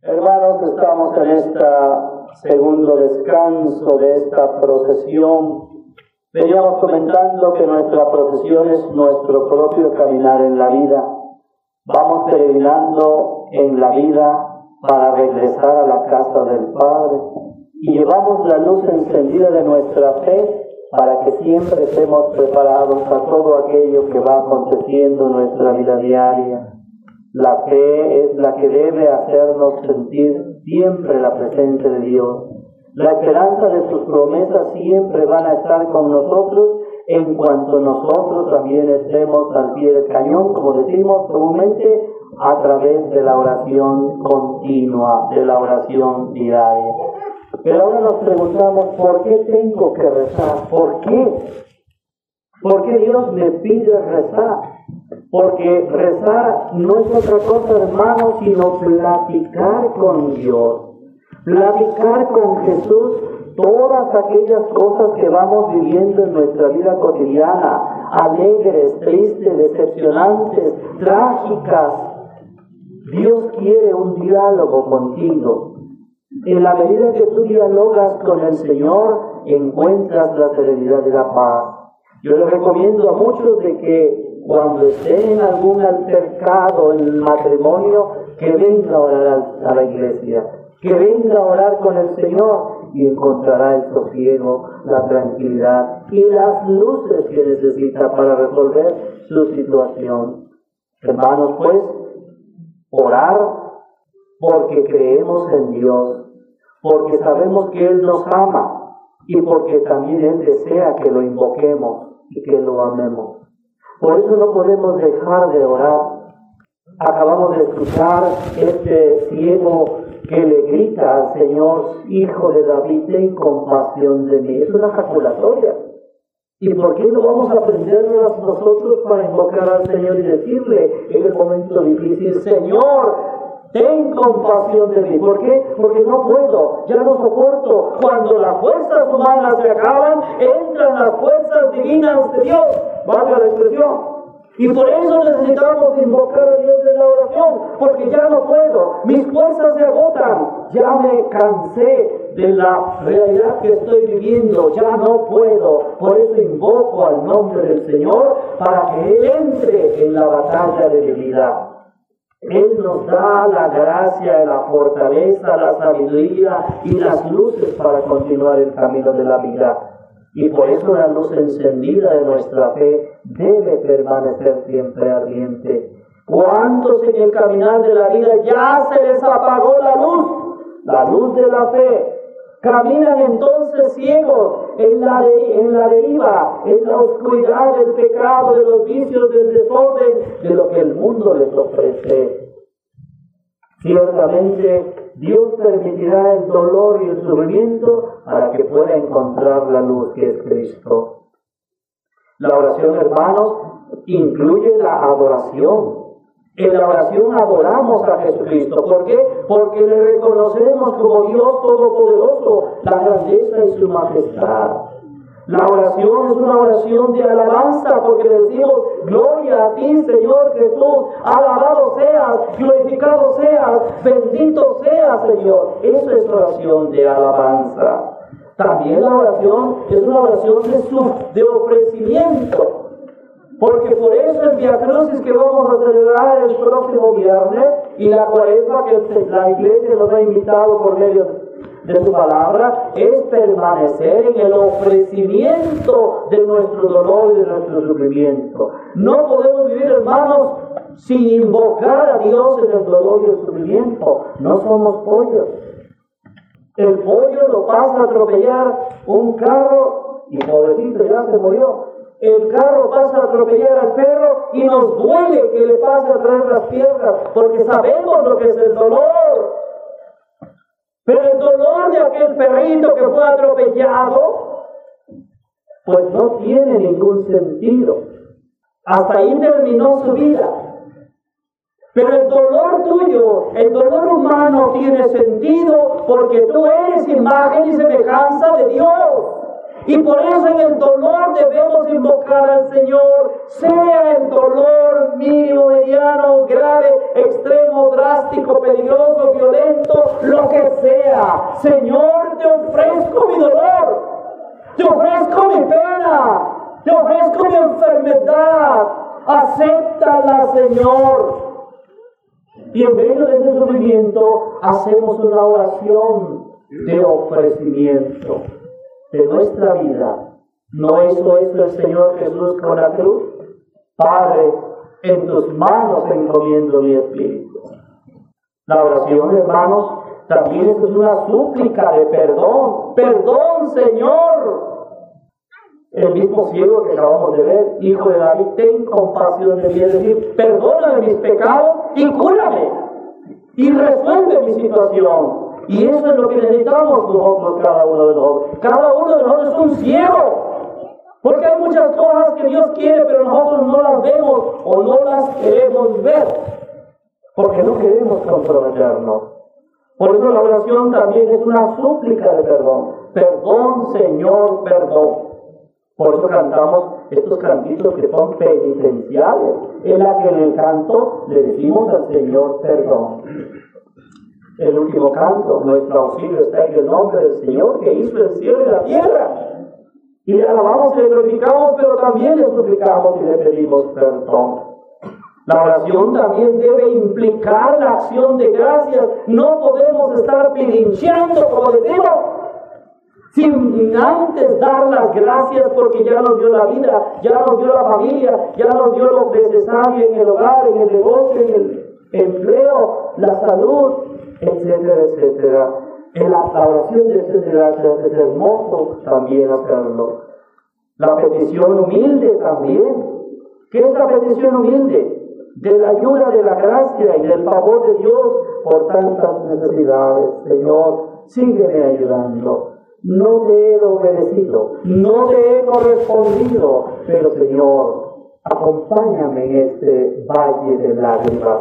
Hermanos, estamos en este segundo descanso de esta procesión. Veníamos comentando que nuestra procesión es nuestro propio caminar en la vida. Vamos peregrinando en la vida para regresar a la casa del Padre. Y llevamos la luz encendida de nuestra fe para que siempre estemos preparados a todo aquello que va aconteciendo en nuestra vida diaria. La fe es la que debe hacernos sentir siempre la presencia de Dios. La esperanza de sus promesas siempre van a estar con nosotros en cuanto nosotros también estemos al pie del cañón, como decimos comúnmente, a través de la oración continua, de la oración diaria. Pero ahora nos preguntamos, ¿por qué tengo que rezar? ¿Por qué? ¿Por qué Dios me pide rezar? Porque rezar no es otra cosa, hermanos, sino platicar con Dios. Platicar con Jesús todas aquellas cosas que vamos viviendo en nuestra vida cotidiana, alegres, tristes, decepcionantes, trágicas. Dios quiere un diálogo contigo. En la medida que tú dialogas con el Señor, encuentras la serenidad y la paz. Yo les recomiendo a muchos de que cuando estén en algún altercado en el matrimonio, que venga a orar a la iglesia, que venga a orar con el Señor y encontrará el sosiego, la tranquilidad y las luces que necesita para resolver su situación. Hermanos, pues, orar porque creemos en Dios, porque sabemos que Él nos ama y porque también Él desea que lo invoquemos y que lo amemos. Por eso no podemos dejar de orar. Acabamos de escuchar este ciego que le grita al Señor: Hijo de David, ten compasión de mí. Es una ejaculatoria. ¿Y por qué no vamos a aprender nosotros para invocar al Señor y decirle en el momento difícil: Señor, ten compasión de mí? ¿Por qué? Porque no puedo, ya no soporto. Cuando las fuerzas humanas se acaban, entran las fuerzas divinas de Dios. Valga la expresión. Y por eso necesitamos invocar a Dios en la oración, porque ya no puedo, mis fuerzas se agotan, ya me cansé de la realidad que estoy viviendo, ya no puedo. Por eso invoco al nombre del Señor para que Él entre en la batalla de mi vida. Él nos da la gracia, la fortaleza, la sabiduría y las luces para continuar el camino de la vida. Y por eso la luz encendida de nuestra fe debe permanecer siempre ardiente. ¿Cuántos en el caminar de la vida ya se les apagó la luz de la fe? Caminan entonces ciegos en la deriva, en la oscuridad del pecado, de los vicios, del desorden, de lo que el mundo les ofrece. Ciertamente Dios permitirá el dolor y el sufrimiento para que pueda encontrar la luz que es Cristo. La oración, hermanos, incluye la adoración. En la oración adoramos a Jesucristo. ¿Por qué? Porque le reconocemos como Dios Todopoderoso, la grandeza y su majestad. La oración es una oración de alabanza, porque le decimos: gloria a ti, Señor Jesús, alabado seas, glorificado seas, bendito seas, Señor. Eso es oración de alabanza. También la oración es una oración de ofrecimiento. Porque por eso el Vía Crucis que vamos a celebrar el próximo viernes y la Cuaresma que la Iglesia nos ha invitado por medio de su palabra, es permanecer en el ofrecimiento de nuestro dolor y de nuestro sufrimiento. No podemos vivir, hermanos, sin invocar a Dios en el dolor y el sufrimiento. No somos pollos. El pollo lo pasa a atropellar un carro y pobrecito ya se murió. El carro pasa a atropellar al perro y nos duele que le pase a traer las piernas, porque sabemos lo que es el dolor. Pero el dolor de aquel perrito que fue atropellado, pues no tiene ningún sentido. Hasta ahí terminó su vida. Pero el dolor tuyo, el dolor humano tiene sentido porque tú eres imagen y semejanza de Dios. Y por eso en el dolor debemos invocar al Señor, sea el dolor mínimo, mediano, grave, extremo, drástico, peligroso, violento, vida. Señor, te ofrezco mi dolor, te ofrezco mi pena, te ofrezco mi enfermedad. Acéptala, Señor. Y en medio de ese sufrimiento hacemos una oración de ofrecimiento de nuestra vida. ¿No hizo esto el Señor Jesús con la cruz? Padre, en tus manos encomiendo mi espíritu. La oración, hermanos, también es una súplica de perdón. Perdón, Señor. El mismo ciego que acabamos de ver, hijo de David, ten compasión de mí, es decir, perdóname mis pecados y cúrame y resuelve mi situación. Y eso es lo que necesitamos nosotros, cada uno de nosotros. Cada uno de nosotros es un ciego. Porque hay muchas cosas que Dios quiere, pero nosotros no las vemos o no las queremos ver. Porque no queremos comprometernos. Por eso la oración también es una súplica de perdón. Perdón, Señor, perdón. Por eso cantamos estos cantitos que son penitenciales, en la que en el canto le decimos al Señor perdón. El último canto, nuestro auxilio está en el nombre del Señor que hizo el cielo y la tierra. Y le alabamos y le glorificamos, pero también le suplicamos y le pedimos perdón. La oración también debe implicar la acción de gracias. No podemos estar pirincheando, como decimos, sin antes dar las gracias porque ya nos dio la vida, ya nos dio la familia, ya nos dio lo necesario en el hogar, en el negocio, en el empleo, la salud, etcétera, etcétera. En la oración de gracias es hermoso también hacerlo. La petición humilde también. ¿Qué es la petición humilde? De la ayuda, de la gracia y del favor de Dios por tantas necesidades. Señor, sígueme ayudando. No te he obedecido, no te he correspondido, pero Señor, acompáñame en este valle de lágrimas.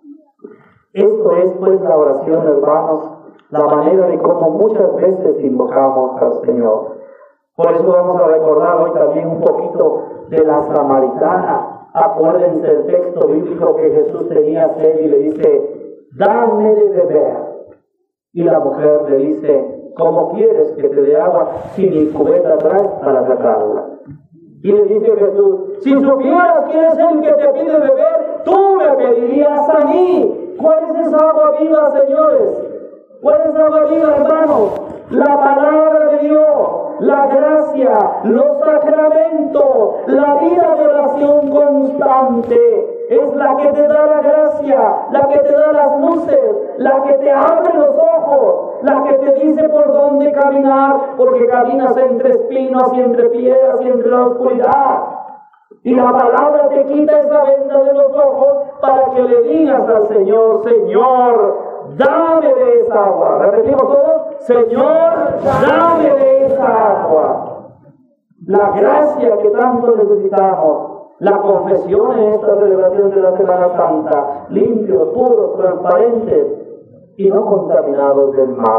Esto es pues la oración, hermanos, la manera de cómo muchas veces invocamos al Señor. Por eso vamos a recordar hoy también un poquito de la samaritana. Acuérdense el texto bíblico que Jesús tenía sed y le dice, dame de beber. Y la mujer le dice, ¿cómo quieres que te dé agua si mi cubeta traes para sacarla? Y le dice Jesús, si supieras quién es el que te pide beber, tú me pedirías a mí. ¿Cuál es esa agua viva, señores? ¿Cuál es esa agua viva, hermanos? La palabra de Dios, la gracia, los sacramentos, la vida de oración constante. Es la que te da la gracia, la que te da las luces, la que te abre los ojos, la que te dice por dónde caminar, porque caminas entre espinos y entre piedras y entre la oscuridad. Y la palabra te quita esa venda de los ojos para que le digas al Señor, Señor, dame de esa agua. Repetimos todos, Señor, dame de esa agua. La gracia que tanto necesitamos. La confesión en esta celebración de la Semana Santa, limpios, puros, transparentes y no contaminados del mal.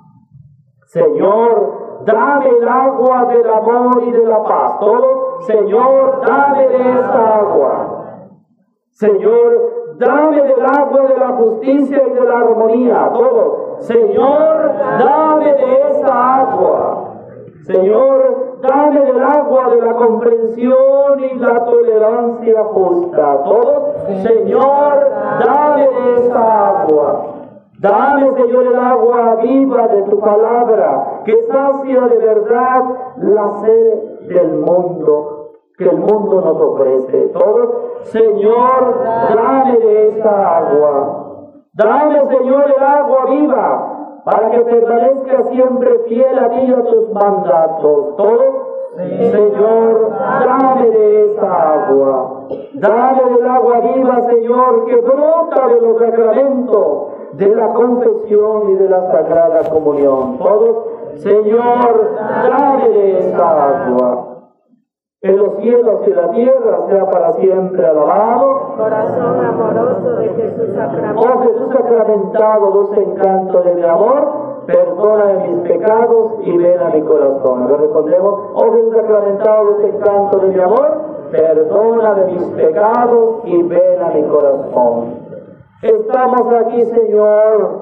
Señor, dame el agua del amor y de la paz. Todos, Señor, dame de esa agua. Señor, dame del agua de la justicia y de la armonía. Todos, Señor, dame de esa agua. Señor, dame del agua de la comprensión y la tolerancia justa. Todos, Señor, dame de esa agua. Dame, Señor, el agua viva de tu palabra, que sacia de verdad la sed del mundo, que el mundo nos ofrece. Todos, Señor, dame de esa agua. Dame, Señor, el agua viva, para que permanezca siempre fiel a ti y a tus mandatos. Todos, Señor, dame de esa agua. Dame del agua viva, Señor, que brota de los sacramentos, de la confesión y de la Sagrada Comunión. Todos, Señor, dame de esa agua. En los cielos y la tierra sea para siempre alabado. Corazón amoroso de Jesús sacramentado. Oh Jesús sacramentado, dulce encanto de mi amor, perdona de mis pecados y ven a mi corazón. Lo respondemos, oh Jesús sacramentado, dulce encanto de mi amor, perdona de mis pecados y ven a mi corazón. Estamos aquí, Señor,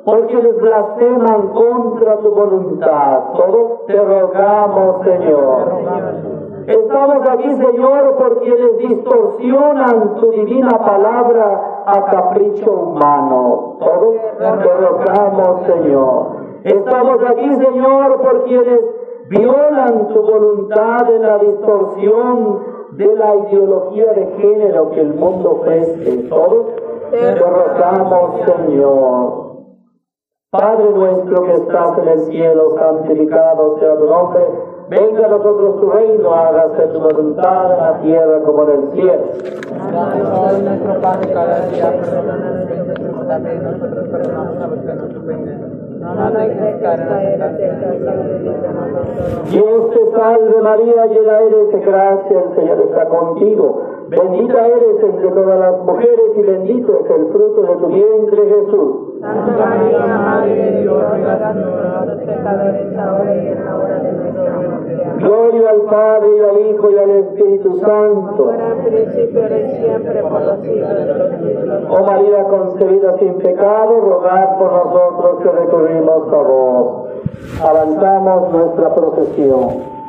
por quienes blasfeman contra tu voluntad. Todos te rogamos, Señor. Estamos aquí, Señor, por quienes distorsionan tu divina palabra a capricho humano. Todos te rogamos, Señor. Estamos aquí, Señor, por quienes violan tu voluntad en la distorsión de la ideología de género que el mundo ofrece. Todos te rogamos, Señor. Padre nuestro que estás en el cielo, santificado sea tu nombre. Venga a nosotros tu reino, hágase tu voluntad en la tierra como en el cielo. Danos hoy nuestro pan de cada día, perdónanos nuestros pecados, también nosotros perdonamos a los que nos ofenden. No nos dejes caer en la tentación. Dios te salve María, llena eres de gracia, el Señor está contigo. Bendita eres entre todas las mujeres y bendito es el fruto de tu vientre, Jesús. Santa María, Madre de Dios, ruega por nosotros pecadores, ahora y en la hora de nuestra muerte. Gloria al Padre, y al Hijo, y al Espíritu Santo. Ahora, en principio, ahora y siempre, por los siglos de los siglos. Oh María concebida sin pecado, rogad por nosotros que recurrimos a vos. Avanzamos nuestra procesión.